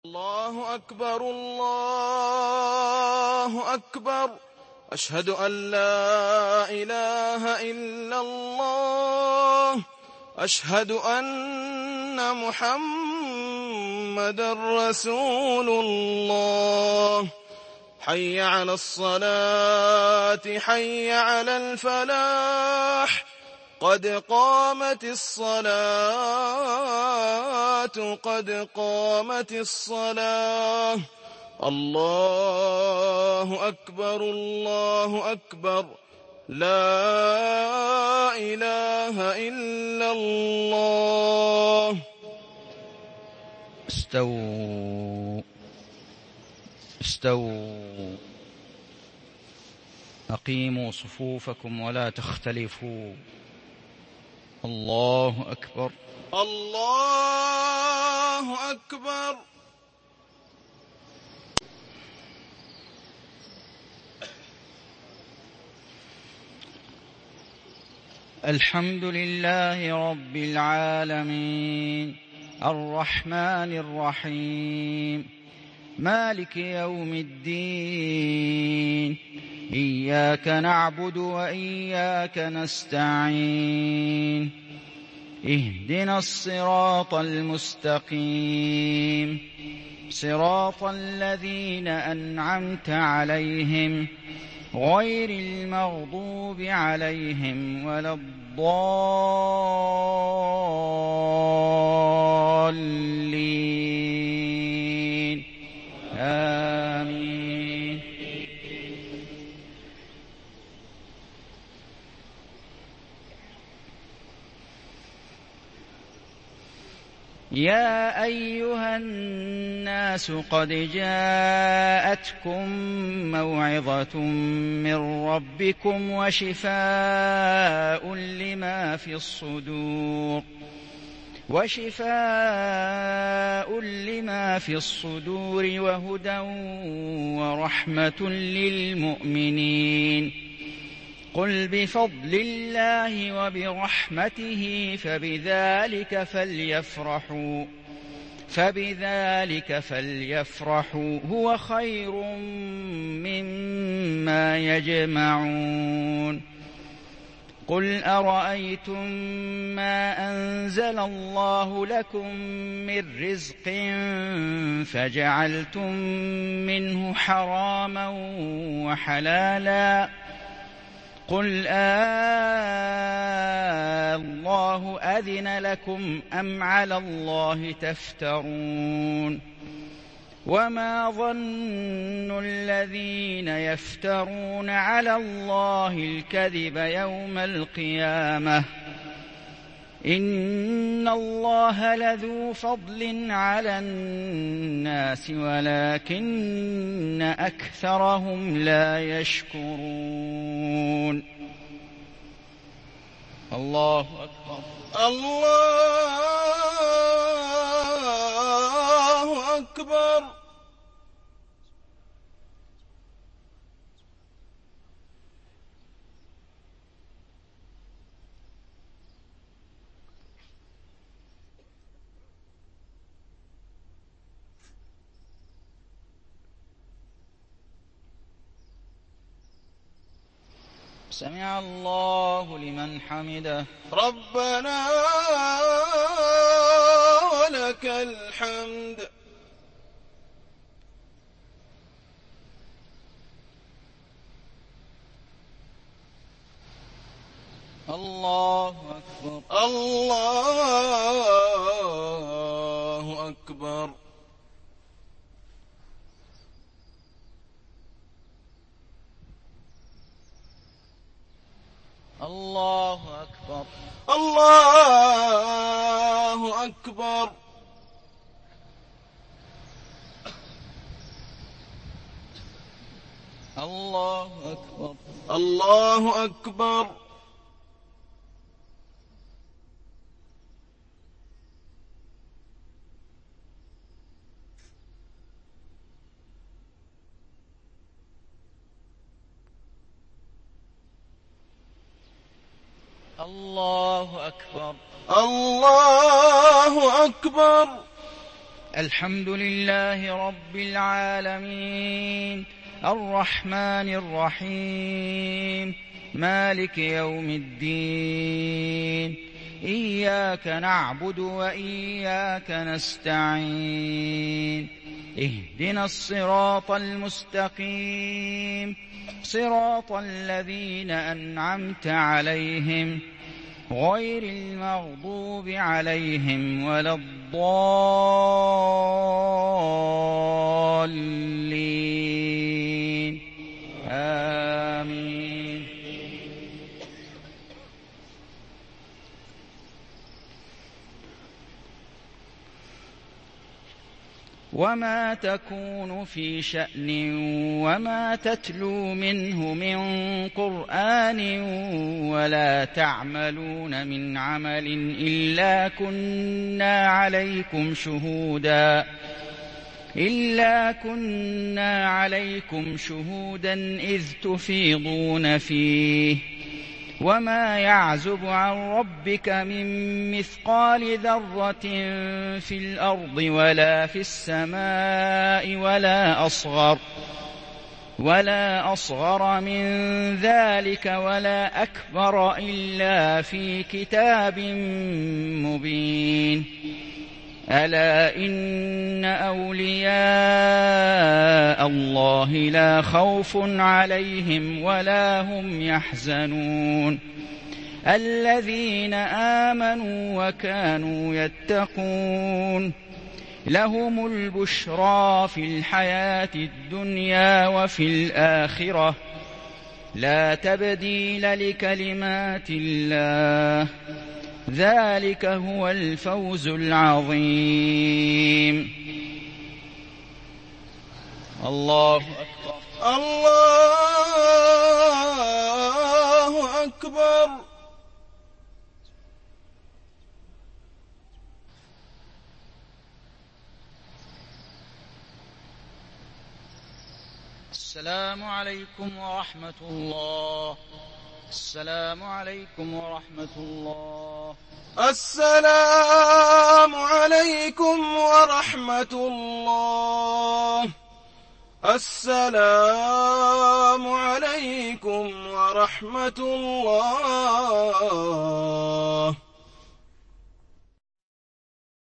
الله أكبر الله أكبر. أشهد أن لا إله إلا الله. أشهد أن محمدا رسول الله. حي على الصلاة حي على الفلاح. قد قامت الصلاة قد قامت الصلاة. الله أكبر الله أكبر. لا إله إلا الله. استووا استووا. أقيموا صفوفكم ولا تختلفوا. الله أكبر الله أكبر. الحمد لله رب العالمين الرحمن الرحيم مالك يوم الدين. إياك نعبد وإياك نستعين. اهدنا الصراط المستقيم صراط الذين أنعمت عليهم غير المغضوب عليهم ولا الضالين. آمين. يا أيها الناس قد جاءتكم موعظة من ربكم وشفاء لما في الصدور وهدى ورحمة للمؤمنين. قل بفضل الله وبرحمته فبذلك فليفرحوا هو خير مما يجمعون. قل أرأيتم ما أنزل الله لكم من رزق فجعلتم منه حراما وحلالا قل الله أذن لكم أم على الله تفترون. وما ظن الذين يفترون على الله الكذب يوم القيامة إن الله لذو فضل على الناس ولكن أكثرهم لا يشكرون. الله أكبر الله أكبر. سمع الله لمن حمده. ربنا ولك الحمد. الله أكبر الله أكبر. الله أكبر الله أكبر. الله أكبر الله أكبر. الله أكبر الله أكبر. الحمد لله رب العالمين الرحمن الرحيم مالك يوم الدين إياك نعبد وإياك نستعين اهدنا الصراط المستقيم صراط الذين أنعمت عليهم غير المغضوب عليهم ولا الضالين آمين. وما تكون في شأن وما تتلو منه من قرآن ولا تعملون من عمل إلا كنا عليكم شهودا إذ تفيضون فيه وما يعزب عن ربك من مثقال ذرة في الأرض ولا في السماء ولا أصغر من ذلك ولا أكبر إلا في كتاب مبين. ألا إن أولياء الله لا خوف عليهم ولا هم يحزنون الذين آمنوا وكانوا يتقون لهم البشرى في الحياة الدنيا وفي الآخرة لا تبديل لكلمات الله ذلك هو الفوز العظيم. الله أكبر. الله أكبر. السلام عليكم ورحمة الله. السلام عليكم ورحمة الله. السلام عليكم ورحمة الله. السلام عليكم ورحمة الله.